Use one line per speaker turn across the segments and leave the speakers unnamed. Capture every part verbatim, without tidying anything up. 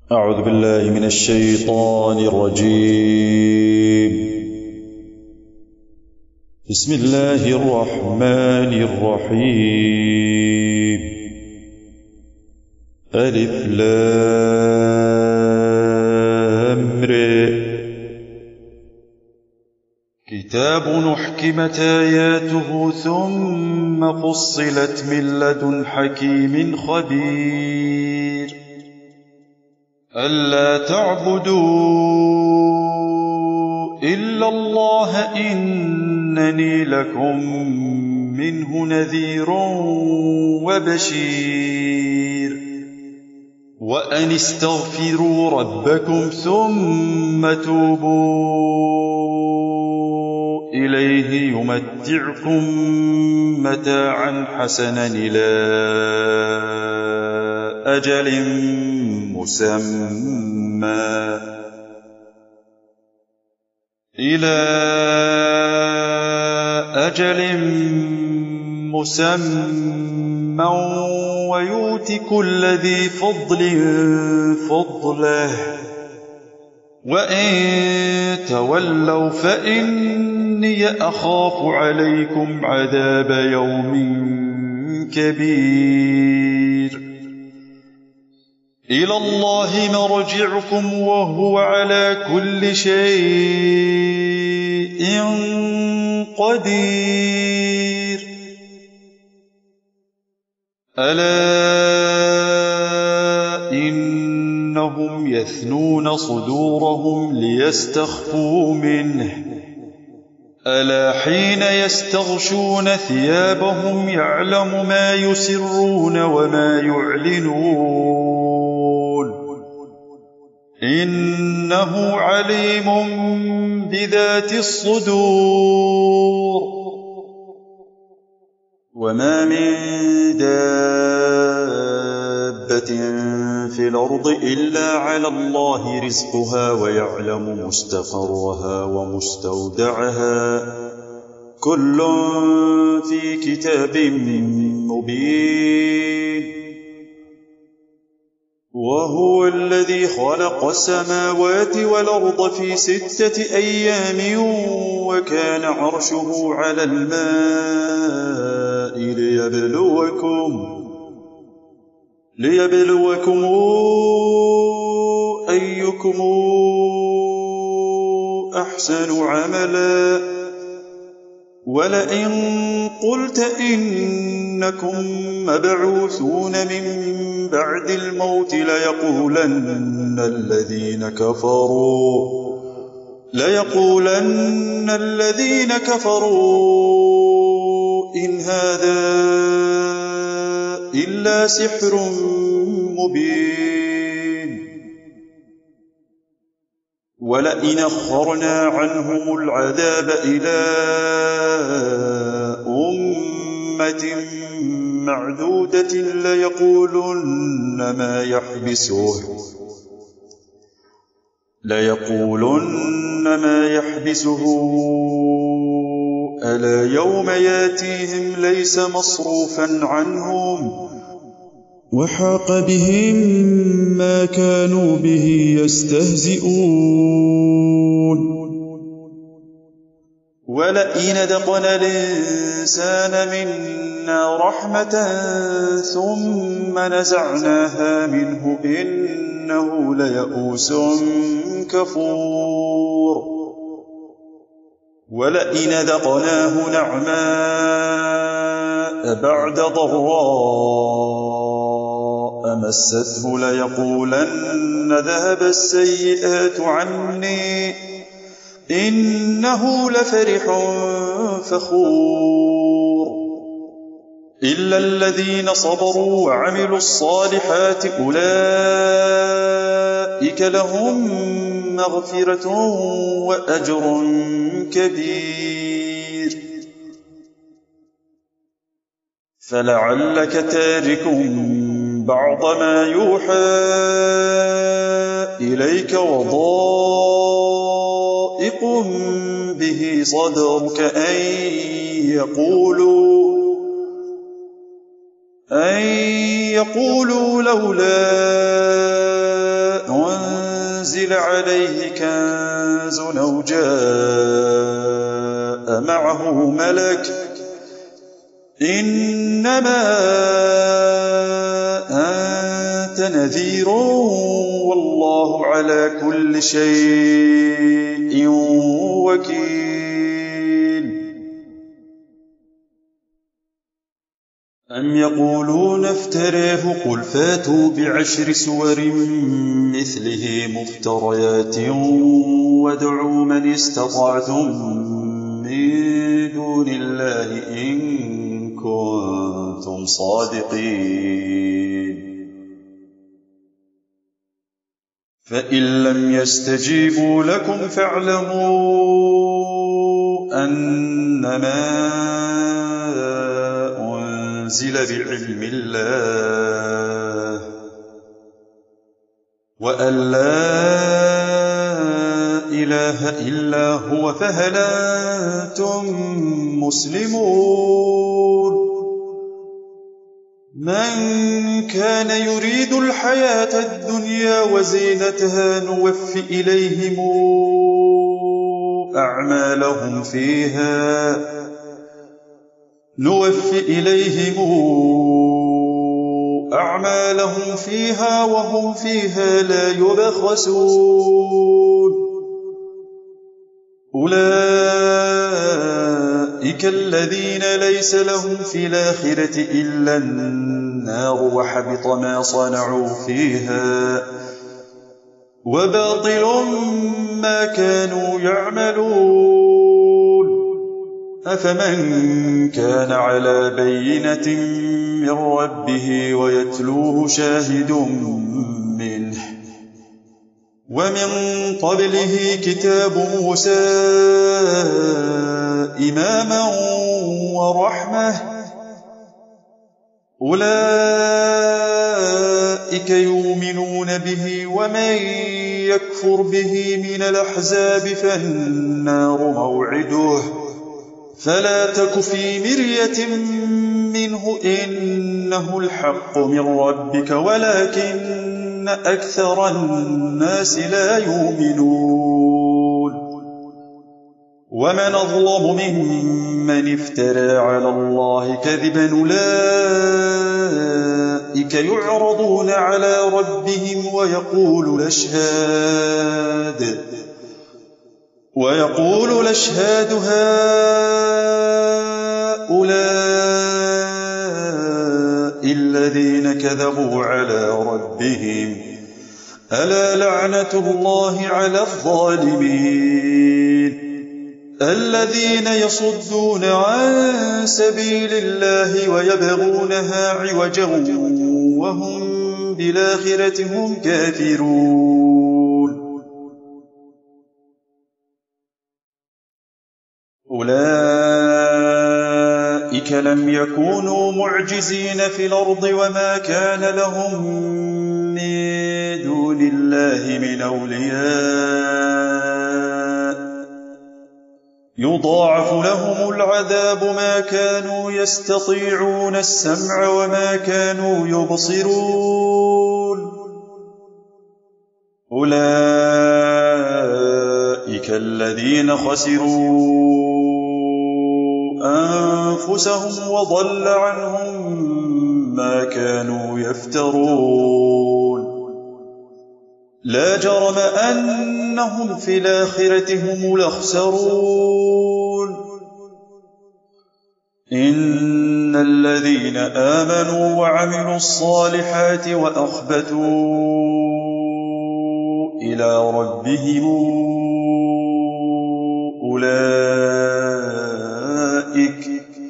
أعوذ بالله من الشيطان الرجيم. بسم الله الرحمن الرحيم. ألف لام ر. كتاب أحكمت آياته ثم فصلت من لدن حكيم خبير. ألا تعبدوا إلا الله إنني لكم منه نذير وبشير. وأن استغفروا ربكم ثم توبوا إليه يمتعكم متاعا حسنا إلى أجل مسمى إلى أجل مسمى ويؤت كل ذي فضل فضله. وإن تولوا فإني أخاف عليكم عذاب يوم كبير. إلى الله مرجعكم وهو على كل شيء قدير. ألا إنهم يثنون صدورهم ليستخفوا منه. ألا حين يستغشون ثيابهم يعلم ما يسرون وما يعلنون. إنه عليم بذات الصدور. وما من دابة في الأرض إلا على الله رزقها ويعلم مستقرها ومستودعها كل في كتاب مبين. وهو الذي خلق السماوات والأرض في ستة أيام وكان عرشه على الماء ليبلوكم ليبلوكم أيكم أحسن عملا. ولئن قلت إنكم مبعوثون من بعد الموت ليقولن الذين كفروا ليقولن الذين كفروا إن هذا إلا سحر مبين. ولئن أخرنا عنهم العذاب إلى أمة معدودة ليقولن ما يحبسه ليقولن ما يحبسه ألا يوم ياتيهم ليس مصروفا عنهم وحاق بهم ما كانوا به يستهزئون. ولئن ذقنا الإنسان منا رحمة ثم نزعناها منه إنه ليئوس كفور. ولئن ذقناه نعماء بعد ضراء مسته ليقولن ذهب السيئات عني إنه لفرح فخور. إلا الذين صبروا وعملوا الصالحات أولئك لهم مغفرة وأجر كبير. فلعلك تارك بعض ما يوحى إليك وضائق به صدرك أن يقولوا أن يقولوا لولا أنزل عليه كنز أو جاء معه ملك إنما أنت نذير والله على كل شيء وكيل. أم يقولون افتراه قل فاتوا بعشر سور مثله مفتريات وادعوا من استطعتم من دون الله إن كنتم صادقين. فإن لم يستجيبوا لكم فاعلموا أنما أنزل بعلم الله وأن لا إله إلا هو فهل أنتم مسلمون. من كان يريد الحياة الدنيا وزينتها نوفي إليهم أعمالهم فيها نوفي إليهم أعمالهم فيها وهم فيها لا يبخسون. أولئك الذين ليس لهم في الآخرة إلا النار وحبط ما صنعوا فيها وباطل ما كانوا يعملون. أفمن كان على بينة من ربه ويتلوه شاهد منه ومن قبله كتاب موسى إماما ورحمة أولئك يؤمنون به ومن يكفر به من الأحزاب فالنار موعده فلا تك في مرية منه إنه الحق من ربك ولكن أكثر الناس لا يؤمنون. ومن أظلم ممن افترى على الله كذبا أولئك يعرضون على ربهم ويقول الأشهاد ويقول الأشهاد هؤلاء الذين كذبوا على ربهم ألا لعنة الله على الظالمين الذين يصدون عن سبيل الله ويبغونها عوجا وهم بالآخرة هم كافرون. أولئك لم يكونوا معجزين في الأرض وما كان لهم من دون الله من أولياء يضاعف لهم العذاب ما كانوا يستطيعون السمع وما كانوا يبصرون. أولئك الذين خسروا أنفسهم وضل عنهم ما كانوا يفترون. لا جرم أنهم في الآخرة هم الأخسرون. إن الذين آمنوا وعملوا الصالحات وأخبتوا إلى ربهم أولئك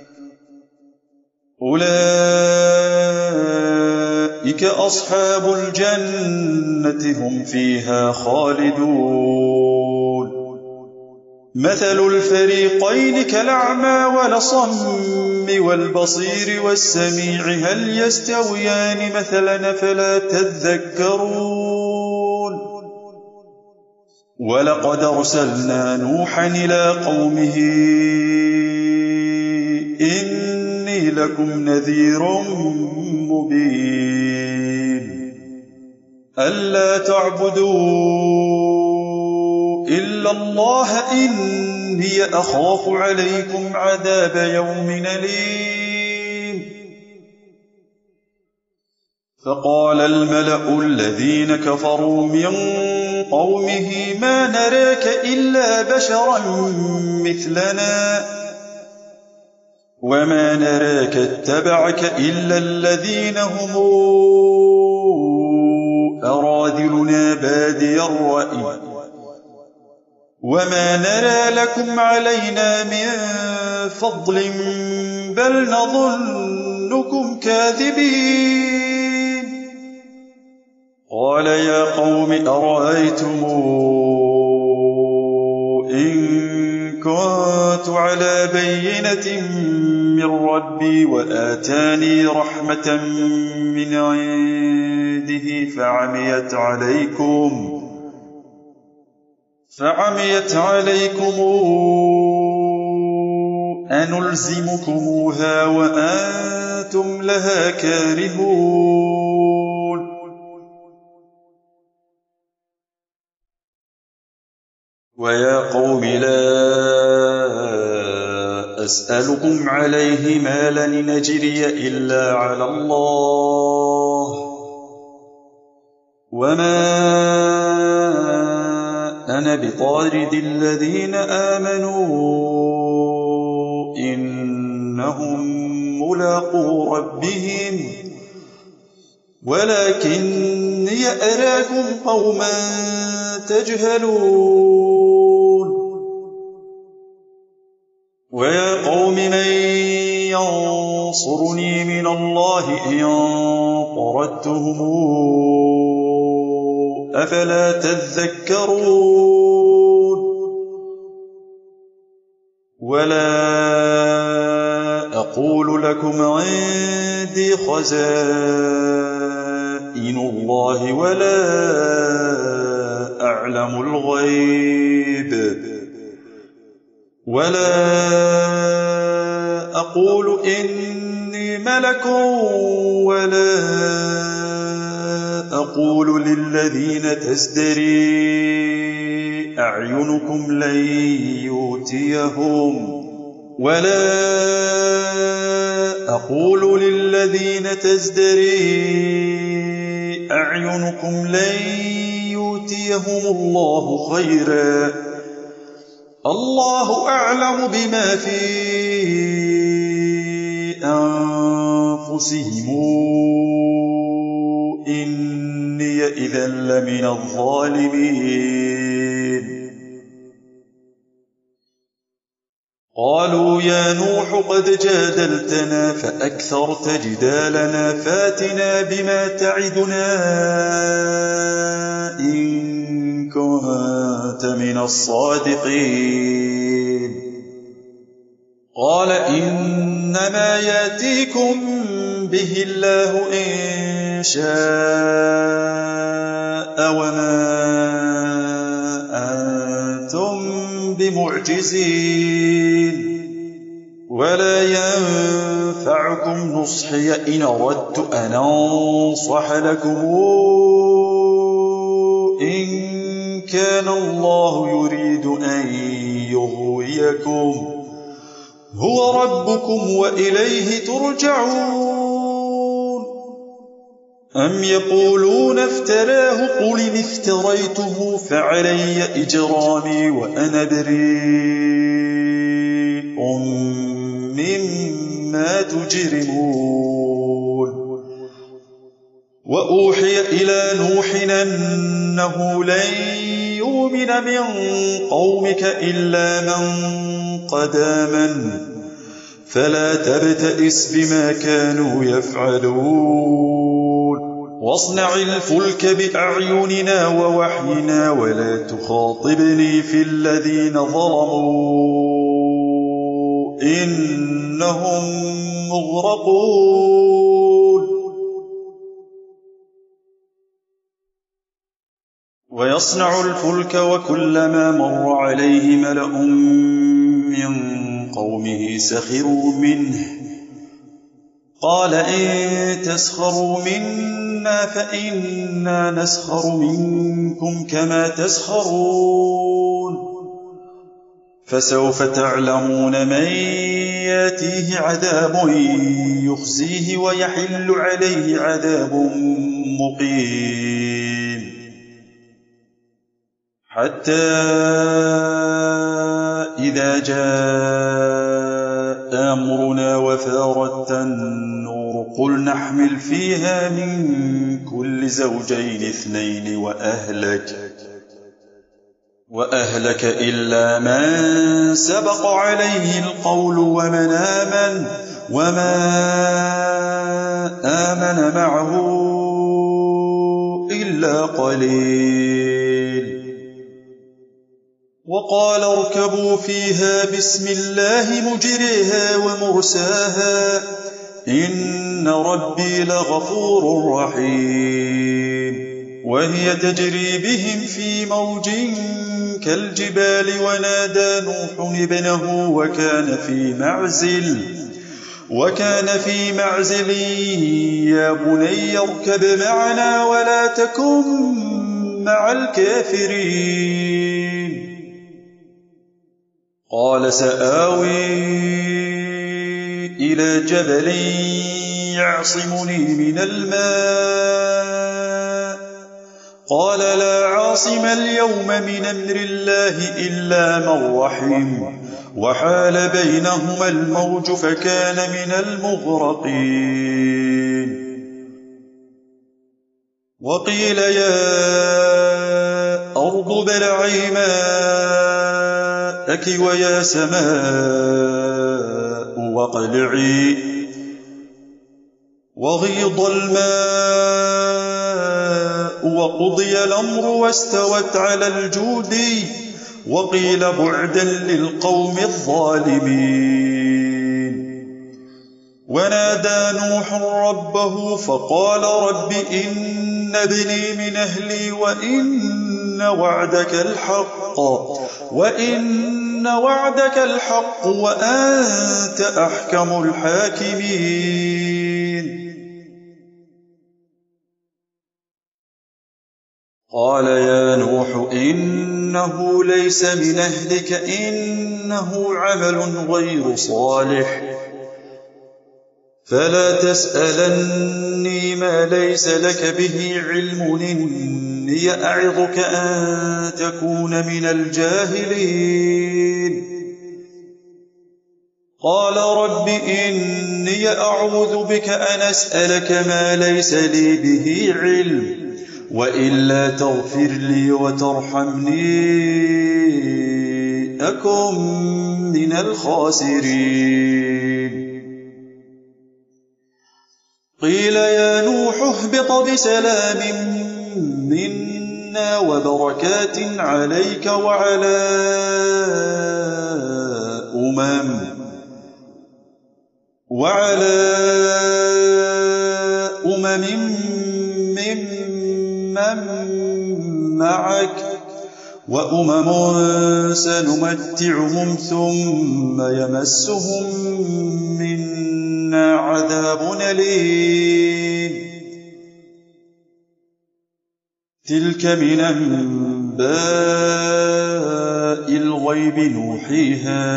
أولئك أصحاب الجنة هم فيها خالدون. مثل الفريقين كالأعمى والأصم والبصير والسميع هل يستويان مثلا فلا تذكرون. ولقد أرسلنا نوحا إلى قومه إني لكم نذير مبين ألا تعبدوا إلا الله إني أخاف عليكم عذاب يوم أليم. فقال الملأ الذين كفروا من قومه ما نراك إلا بشرا مثلنا وما نراك اتبعك إلا الذين هم أراذلنا بادي الرأي وما نرى لكم علينا من فضل بل نظنكم كاذبين. قال يا قوم أرأيتم إن كنت على بينة من ربي وآتاني رحمة من عنده فعميت عليكم فعميت عليكم أنلزمكموها وأنتم لها كارهون. ويا قوم لا أسألكم عليه مالا نجري إلا على الله وما أنا بطارد الذين آمنوا إنهم ملاقو ربهم ولكني أراكم قوما تجهلون. ويا قوم من ينصرني من الله إن طردتهم أفلا تذكرون. ولا أقول لكم عندي خزائن الله ولا أعلم الغيب ولا أقول إني ملك ولا أقول للذين تزدري أعينكم لن يؤتيهم ولا أقول للذين تزدري أعينكم لن يؤتيهم الله خيرا الله أعلم بما في أنفسهم إني إذا لمن الظالمين. قالوا يا نوح قد جادلتنا فأكثرت جدالنا فاتنا بما تعدنا إن كنت من الصادقين. قال إنما يأتيكم به الله إن شاء وما أنتم بمعجزين ولا ينفعكم نصحي إن أردت أن أنصح لكم إن كان الله يريد أن يغويكم هو ربكم وإليه ترجعون. أم يقولون افتراه قل إن افتريته فعلي إجرامي وأنا بريء مما تجرمون. وأوحي إلى نوح أنه لن يؤمن من قومك إلا من قد آمن فلا تبتئس بما كانوا يفعلون. واصنع الفلك بأعيننا ووحينا ولا تخاطبني في الذين ظلموا إنهم مغرقون. ويصنع الفلك وكلما مر عليه ملأ من قومه سخروا منه قال إن تسخروا منا فإنا نسخر منكم كما تسخرون فسوف تعلمون من ياتيه عذاب يخزيه ويحل عليه عذاب مقيم حتى إذا جاء أمرنا وفارت النور قل نحمل فيها من كل زوجين اثنين وأهلك وأهلك إلا من سبق عليه القول ومن آمن وما آمن معه إلا قليل وقال اركبوا فيها بسم الله مجريها ومرساها إن ربي لغفور رحيم وهي تجري بهم في موج كالجبال ونادى نوح ابنه وكان في معزل وكان في معزل يا بني اركب معنا ولا تكن مع الكافرين قال سآوي إلى جبل يعصمني من الماء قال لا عاصم اليوم من أمر الله إلا من رحم وحال بينهما الموج فكان من المغرقين وقيل يا أرض ابلعي ماءك ويا سماء واقلعي وغيض الماء وقضي الأمر واستوت على الجود وقيل بعدا للقوم الظالمين ونادى نوح ربه فقال رب إن ابني من أهلي وإن وعدك الحق وإن وعدك الحق وأنت أحكم الحاكمين قال يا نوح إنه ليس من أهلك إنه عمل غير صالح فلا تسألني ما ليس لك به علم إني أعظك أن تكون من الجاهلين قال رب إني أعوذ بك أن أسألك ما ليس لي به علم وإلا تغفر لي وترحمني أكن من الخاسرين قيل يا نوح اهبط بسلام منا وبركات عليك وعلى أمم وعلى أمم ممن معك وأمم سنمتعهم ثم يمسهم منا عذاب أليم تلك من أنباء الغيب نوحيها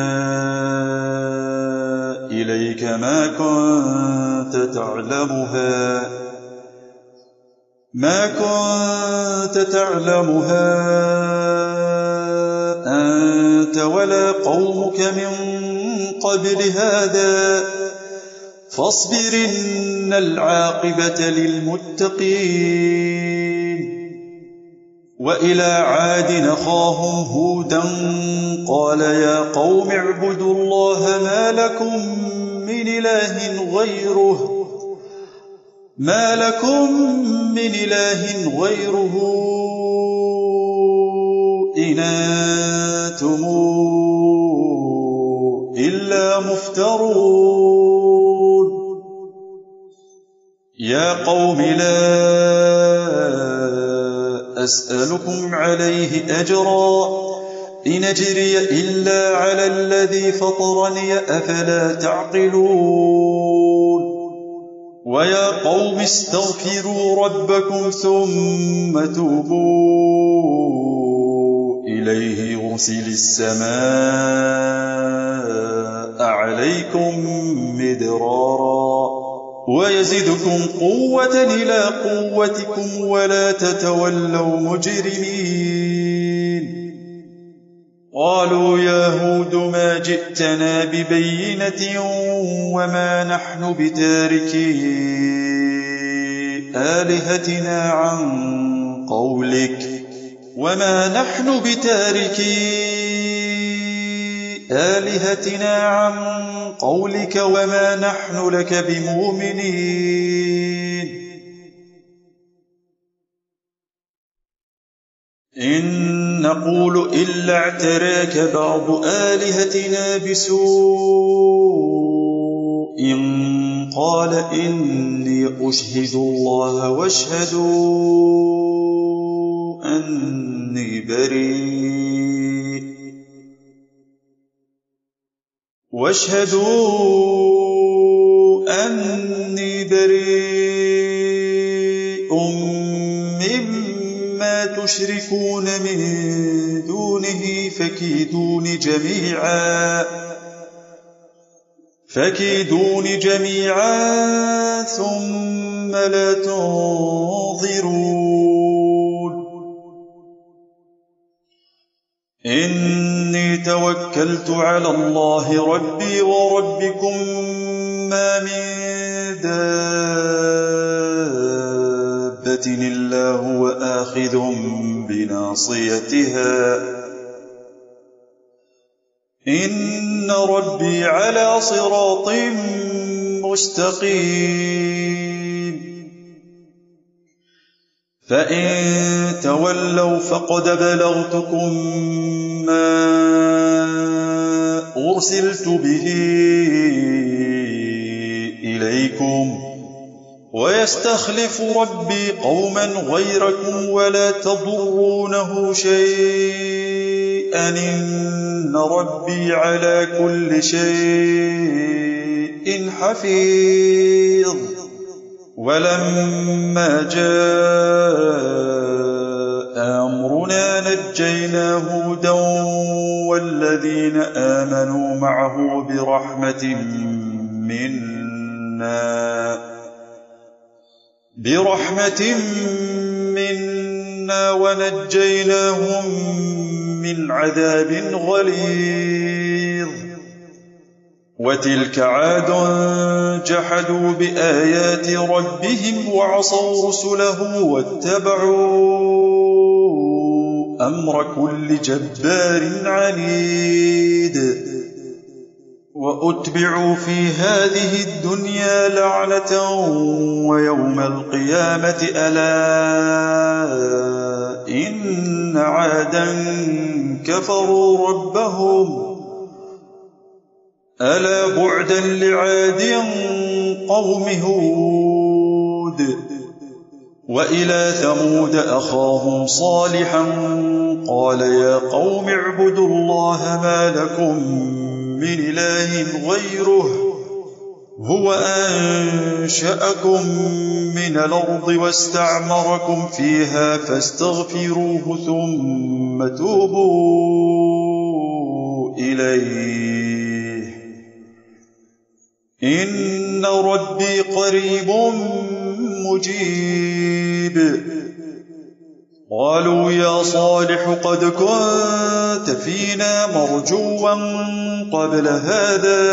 إليك ما كنت تعلمها ما كنت تعلمها أنت ولا قومك من قبل هذا فاصبر إن العاقبة للمتقين وإلى عاد أخاهم هودا قال يا قوم اعبدوا الله ما لكم من إله غيره ما لكم من إله غيره إن أنتم إلا مفترون يا قوم لا أسألكم عليه أجرا إن أجري إلا على الذي فطرني أفلا تعقلون ويا قوم استغفروا ربكم ثم توبوا إليه يرسل السماء عليكم مدرارا ويزدكم قوة إلى قوتكم ولا تتولوا مجرمين. قالوا يا هود ما جئتنا ببينة وما نحن بتاركي آلهتنا عن قولك وما نحن بتاركي آلهتنا عن قولك وما نحن لك بمؤمنين. إن نقول إلا اعتراك بعض آلهتنا بسوء قال إني أشهد الله واشهدوا أني بريء واشهدوا أني بريء مما تشركون من دونه فكيدون جميعا فكيدون جميعا ثم لا تنظرون. إني توكلت على الله ربي وربكم ما من دابة إلا هو آخذ بناصيتها إن ربي على صراط مستقيم. فإن تولوا فقد بلغتكم ما أرسلت به إليكم ويستخلف ربي قوما غيركم ولا تضرونه شيئا إن ربي على كل شيء حفيظ. ولما جاء أمرنا نجينا هودا والذين آمنوا معه برحمة منا برحمة منا ونجيناهم من عذاب غليظ. وتلك عاد جحدوا بآيات ربهم وعصوا رسله واتبعوا أمر كل جبار عنيد. وأتبعوا في هذه الدنيا لعنة ويوم القيامة ألا إن عادا كفروا ربهم ألا بعدا لعاد قوم هود. وإلى ثمود أخاهم صالحا قال يا قوم اعبدوا الله ما لكم من إله غيره هو أنشأكم من الأرض واستعمركم فيها فاستغفروه ثم توبوا إليه إن ربي قريب مجيب. قالوا يا صالح قد كنت فينا مرجوا قبل هذا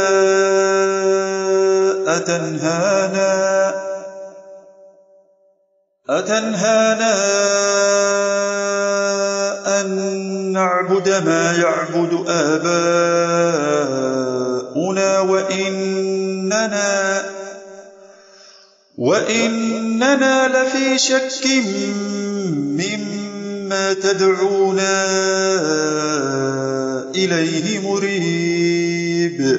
أتنهانا أتنهانا أن نعبد ما يعبد آباؤنا وإننا وإننا لفي شك مما تدعونا إليه مريب.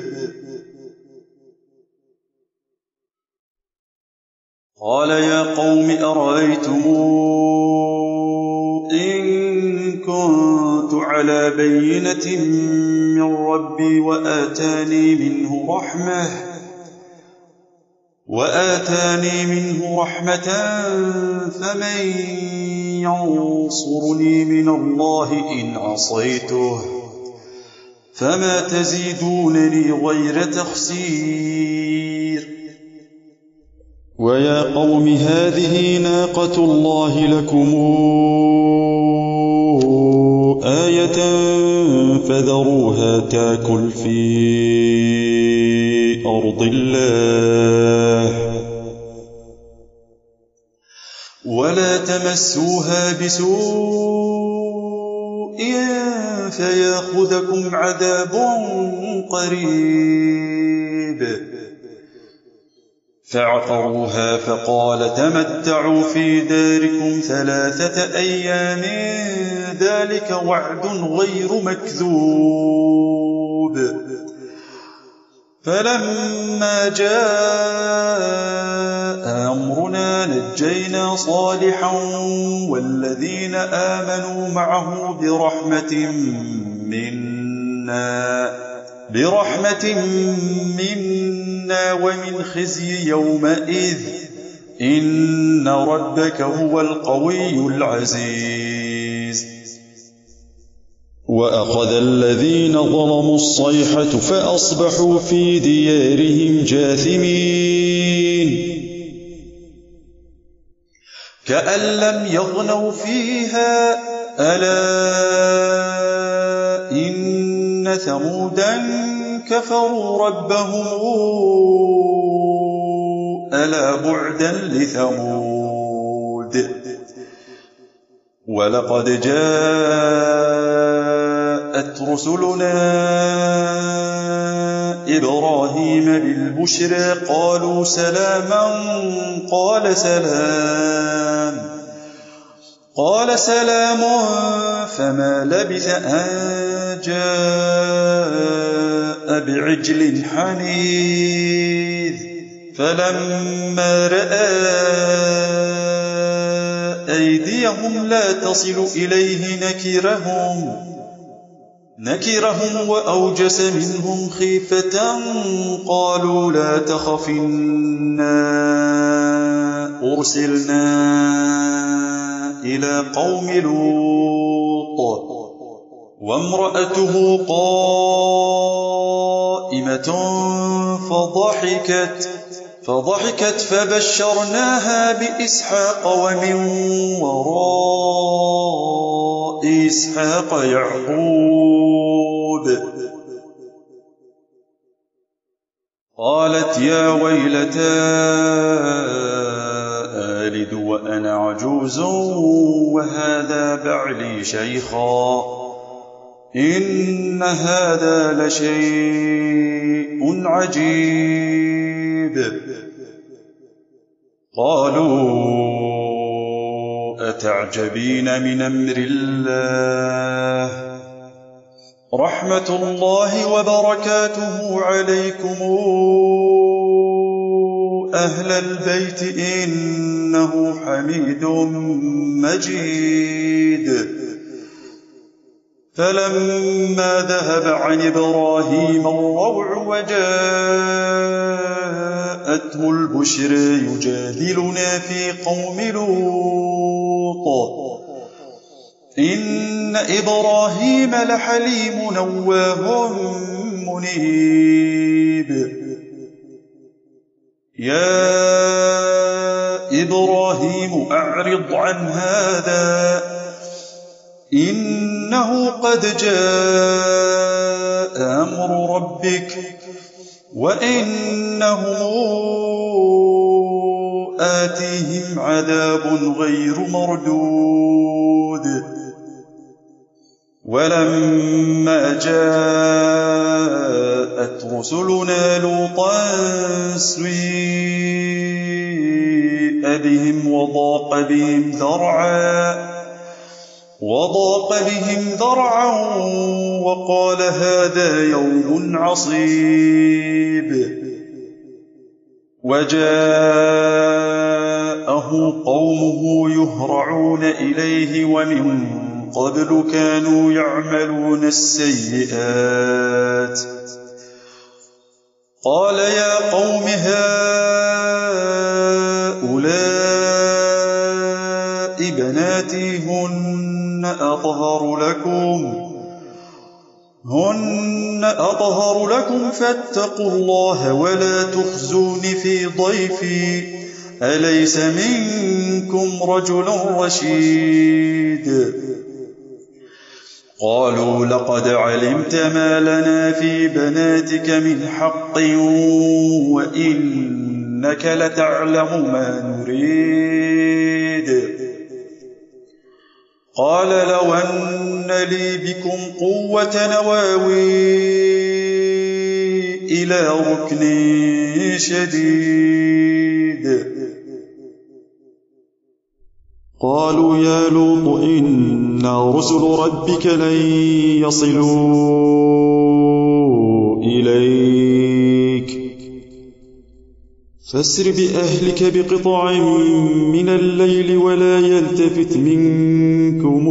قال يا قوم أرأيتم إن كنت على بينة من ربي وآتاني منه رحمة وآتاني منه رحمة فمن ينصرني من الله إن عصيته فما تزيدونني غير تخسير ويا قوم هذه ناقة الله لكم آية فذروها تاكل في أرض الله ولا تمسوها بسوء فياخذكم عذاب قريب فعقروها فقال تمتعوا في داركم ثلاثة أيام ذلك وعد غير مكذوب فلما جاء أمرنا نجينا صالحا والذين آمنوا معه برحمة منا برحمة منا ومن خزي يومئذ إن ربك هو القوي العزيز وأخذ الذين ظلموا الصيحة فأصبحوا في ديارهم جاثمين كأن لم يغنوا فيها ألا إن ثمودا كفروا ربهم ألا بعدا لثمود ولقد جاءت رسلنا إبراهيم بالبشرى قالوا سلاما قال سلام قال سلام فما لبث أن جاء بعجل حنيذ فلما رأى أيديهم لا تصل إليه نكرهم نكرهم وأوجس منهم خيفة قالوا لا تخف إنا أرسلنا إلى قوم لوط وامرأته قائمة فضحكت فضحكت فبشرناها بإسحاق ومن وراء إسحاق يعقوب قالت يا ويلتى آلد وأنا عجوز وهذا بعلي شيخا إن هذا لشيء عجيب قالوا أتعجبين من أمر الله رحمة الله وبركاته عليكم أهل البيت إنه حميد مجيد فلما ذهب عن إبراهيم الروع وجاءته البشر يجادلنا في قوم لوط إن إبراهيم لحليم نواه منيب يا إبراهيم أعرض عن هذا إنه قد جاء أمر ربك وإنهم آتيهم عذاب غير مردود ولما جاءت رسلنا لوطا سيء بهم وضاق بهم ذرعا وضاق بهم ذرعا وقال هذا يوم عصيب وجاءه قومه يهرعون إليه ومن قبل كانوا يعملون السيئات قال يا قوم هؤلاء النساء بناتي هن أطهر لكم هن أطهر لكم فاتقوا الله ولا تخزون في ضيفي أليس منكم رجل رشيد قالوا لقد علمت ما لنا في بناتك من حق وإنك لتعلم ما نريد قال لو أن لي بكم قوة نواوي إلى ركن شديد قالوا يا لوط إنا رسل ربك لن يصلوا إليك فاسر بأهلك بقطع من الليل ولا يلتفت منكم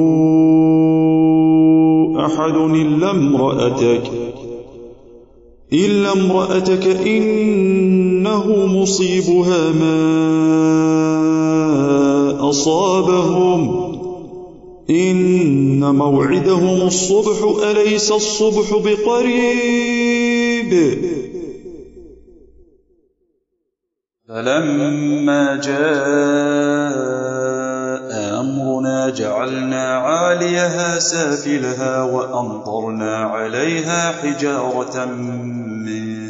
أحد إلا امرأتك إلا امرأتك إنه مصيبها ما أصابهم إن موعدهم الصبح أليس الصبح بقريب فلما جاء أمرنا جعلنا عاليها سافلها وأمطرنا عليها حجارة من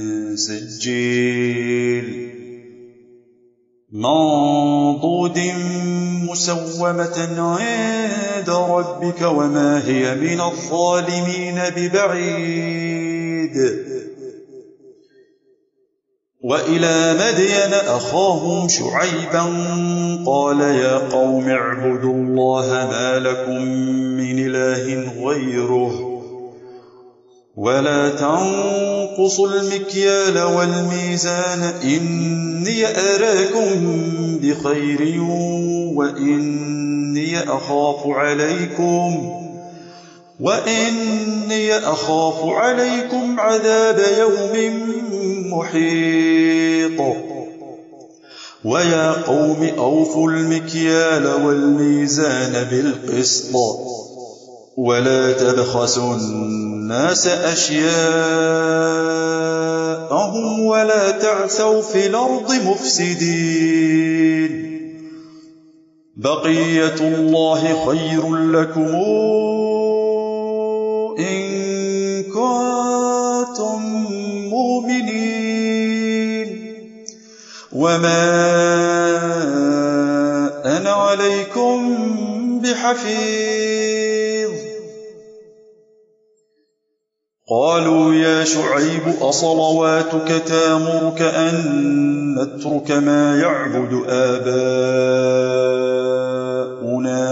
سجيل منضود مسومة عند ربك وما هي من الظالمين ببعيد وإلى مدين أخاهم شعيبا قال يا قوم اعبدوا الله ما لكم من إله غيره ولا تنقصوا المكيال والميزان إني أراكم بخير وإني أخاف عليكم وإني أخاف عليكم عذاب يوم محيط ويا قوم أوفوا المكيال والميزان بالقسط ولا تبخسوا الناس أشياءهم ولا تعثوا في الأرض مفسدين بقية الله خير لكم إن كنتم مؤمنين وما أنا عليكم بحفيظ قالوا يا شعيب أصلواتك تامرك أن نترك ما يعبد آباؤنا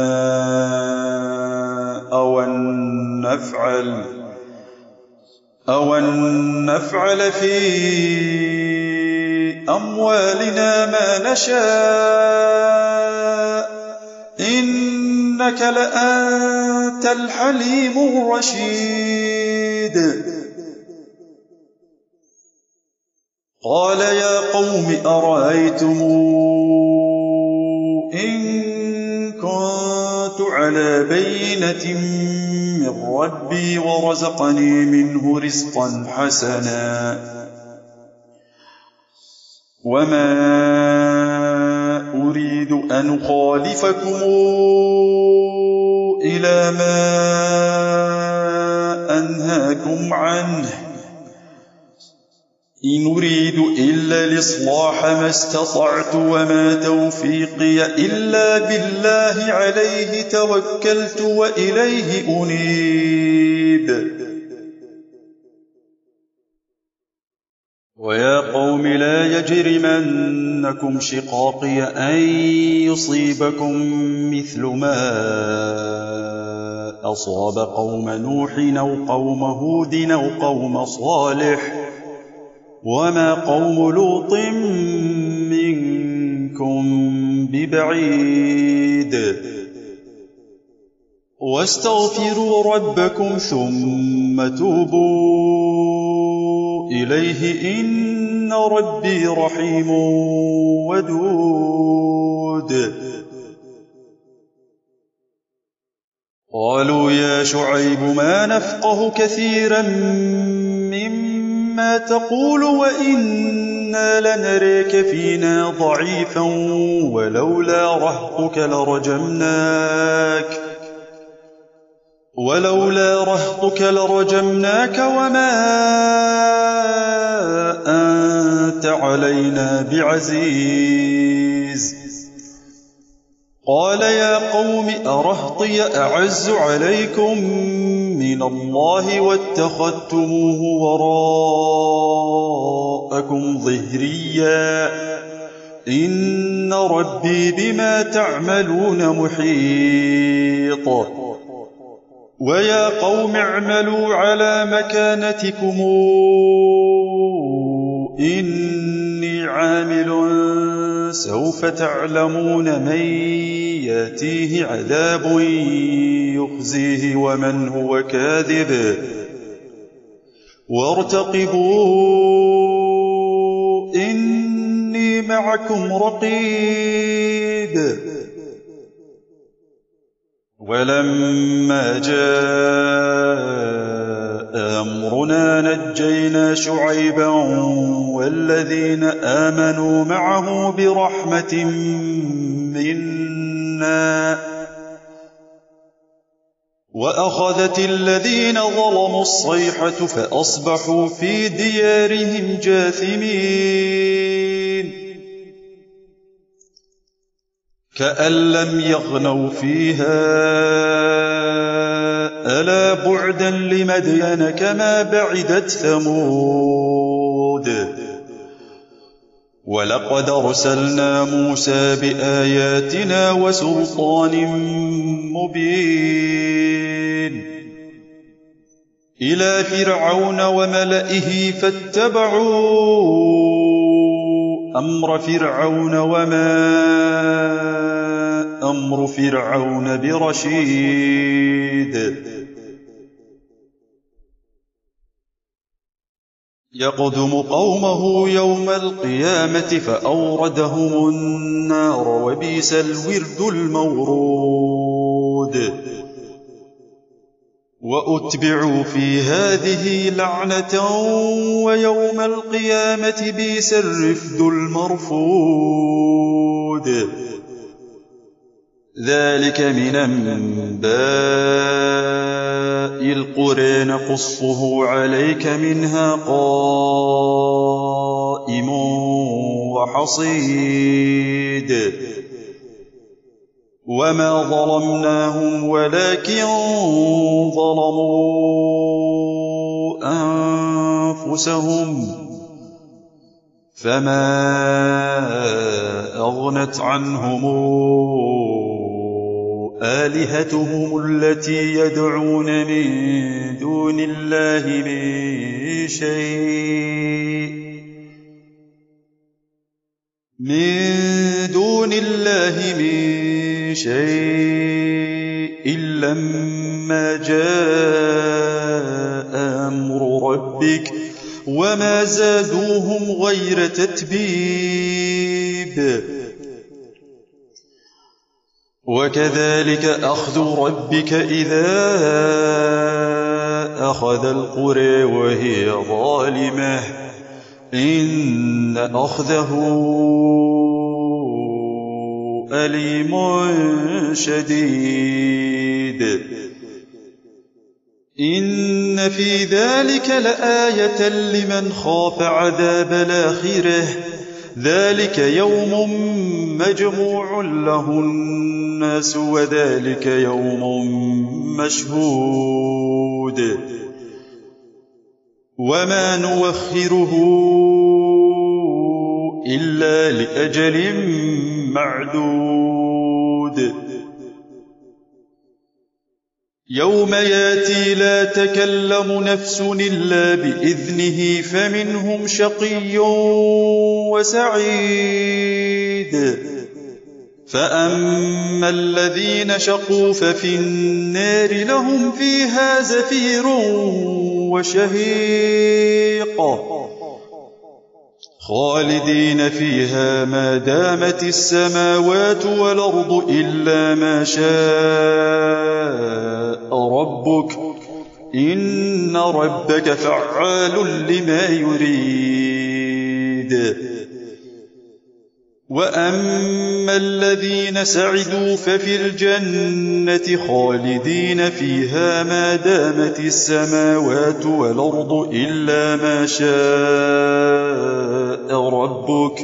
أو أن نفعل أو أن نفعل في أموالنا ما نشاء إنك لأنت الحليم الرشيد قال يا قوم أرأيتم إن كنت على بينة من ربي ورزقني منه رزقا حسنا وما أريد أن أخالفكم إلى ما أنهاكم عنه إن أريد إلا الإصلاح ما استطعت وما توفيقي إلا بالله عليه توكلت وإليه أنيب ويا قوم لا يجرمنكم شقاقي أن يصيبكم مثل ما أصاب قوم نوح أو قوم هود أو قوم صالح وما قوم لوط منكم ببعيد واستغفروا ربكم ثم توبوا إليه إن إن ربي رحيم ودود. قالوا يا شعيب ما نفقه كثيرا مما تقول وإنا لنريك فينا ضعيفا ولولا رهطك لرجمناك ولولا رهطك لرجمناك وما أنت علينا بعزيز. قال يا قوم أرهطي أعز عليكم من الله واتخذتموه وراءكم ظهريا إن ربي بما تعملون محيط. ويا قوم اعملوا على مكانتكم إني عامل سوف تعلمون من يأتيه عذاب يخزيه ومن هو كاذب وارتقبوا إني معكم رقيب. ولما جاء أمرنا نجينا شعيبا والذين آمنوا معه برحمة منا وأخذت الذين ظلموا الصيحة فأصبحوا في ديارهم جاثمين كأن لم يغنوا فيها ألا بعدا لمدين كما بعدت ثمود. ولقد أرسلنا موسى بآياتنا وسلطان مبين إلى فرعون وملئه فاتبعوا أمر فرعون وما أمر فرعون برشيد. يقدم قومه يوم القيامة فأوردهم النار وبئس الورد المورود. وأتبعوا في هذه لعنة ويوم القيامة بئس الرفد المرفود. ذلك من أنباء القرى نقصه عليك منها قائم وحصيد. وما ظلمناهم ولكن ظلموا أنفسهم فما أغنت عنهم آلهتهم التي يدعون من دون الله من شيء من دون الله من شيء لما جاء أمر ربك وما زادوهم غير تتبيب. وكذلك أخذ ربك إذا أخذ القرى وهي ظالمة إن أخذه أليم شديد. إن في ذلك لآية لمن خاف عذاب الآخرة ذلك يوم مجموع له الناس وذلك يوم مشهود وما نوخره إلا لأجل معدود. يوم ياتي لا تكلم نفس إلا بإذنه فمنهم شقي وسعيد. فأما الذين شقوا ففي النار لهم فيها زفير وشهيق خالدين فيها ما دامت السماوات والأرض إلا ما شاء ربك إن ربك فعال لما يريد. وأما الذين سعدوا ففي الجنة خالدين فيها ما دامت السماوات والأرض إلا ما شاء ربك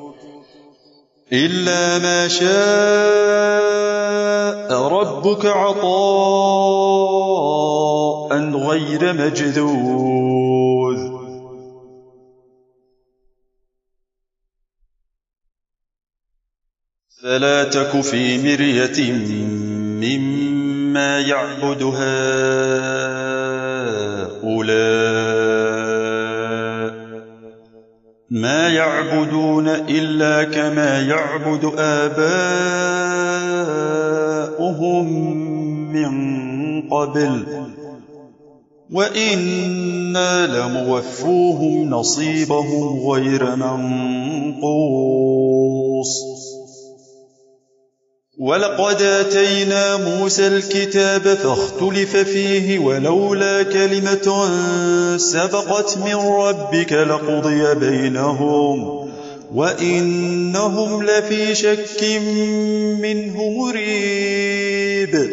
إلا ما شاء ربك عطاء غير مجذوذ. فلا تك في مرية مما يعبد هؤلاء ما يعبدون إلا كما يعبد آباؤهم من قبل وإنا لموفوهم نصيبهم غير منقوص. ولقد آتينا موسى الكتاب فاختلف فيه ولولا كلمة سبقت من ربك لقضي بينهم وإنهم لفي شك منه مريب.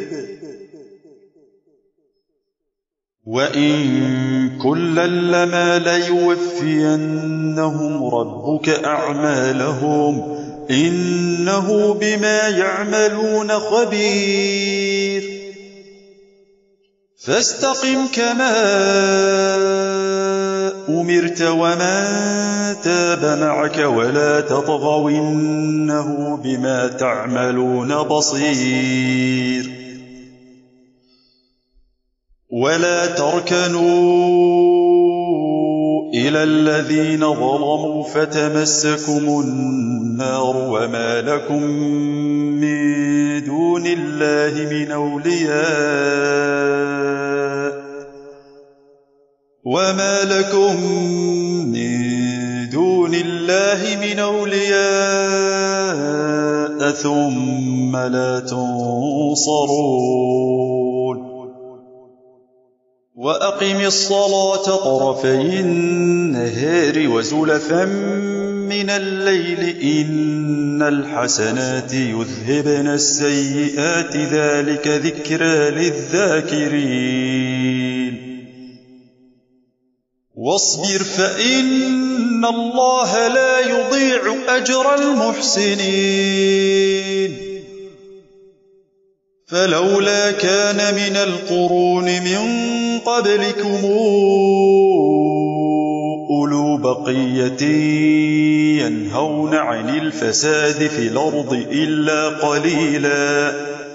وإن كلا لما ليوفينهم ربك أعمالهم إنه بما يعملون خبير. فاستقم كما أمرت ومن تاب معك ولا تطغوا إنه بما تعملون بصير. ولا تركنوا إلى الذين ظلموا فتمسكم النار وما لكم من دون الله من أولياء وما لكم من دون الله من أولياء ثم لا تنصرون. وأقم الصلاة طرفي النهار وزلفا من الليل إن الحسنات يذهبن السيئات ذلك ذكرى للذاكرين. واصبر فإن الله لا يضيع أجر المحسنين. فلولا كان من القرون من قبلكم أولو بقية ينهون عن الفساد في الأرض إلا قليلا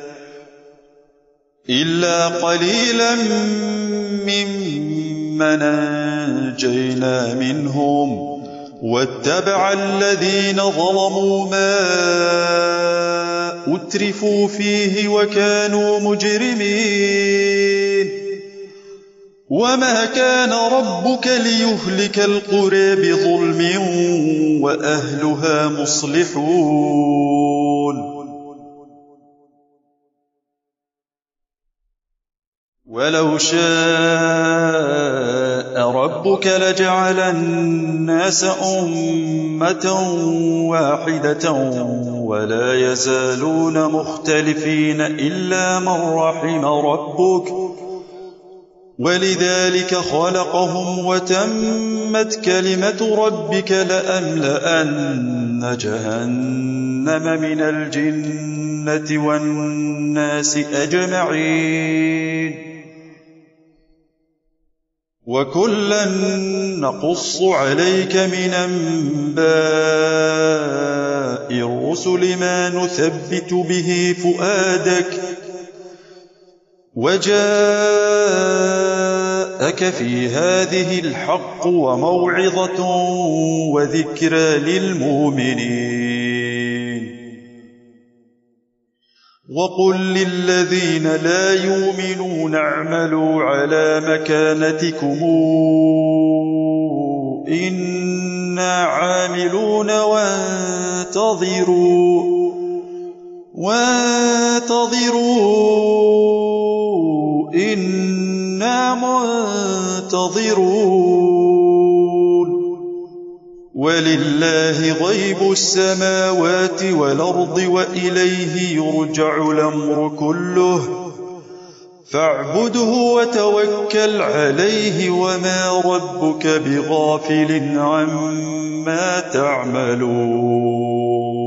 إلا قليلا ممن أنجينا منهم واتبع الذين ظلموا ما أترفوا فيه وكانوا مجرمين. وما كان ربك ليهلك القرى بظلم وأهلها مصلحون. ولو شاء ربك لجعل الناس أمة واحدة ولا يزالون مختلفين إلا من رحم ربك ولذلك خلقهم وتمت كلمة ربك لأملأن جهنم من الجنة والناس أجمعين. وكلا نقص عليك من أنباء الرسل ما نثبت به فؤادك وجاءك في هذه الحق وموعظة وذكرى للمؤمنين. وقل للذين لا يؤمنون اعملوا على مكانتكم إنا عاملون وانتظروا وانتظروا إنا منتظرون ولله غيب السماوات والأرض وإليه يرجع الأمر كله فاعبده وتوكل عليه وما ربك بغافل عما تعملون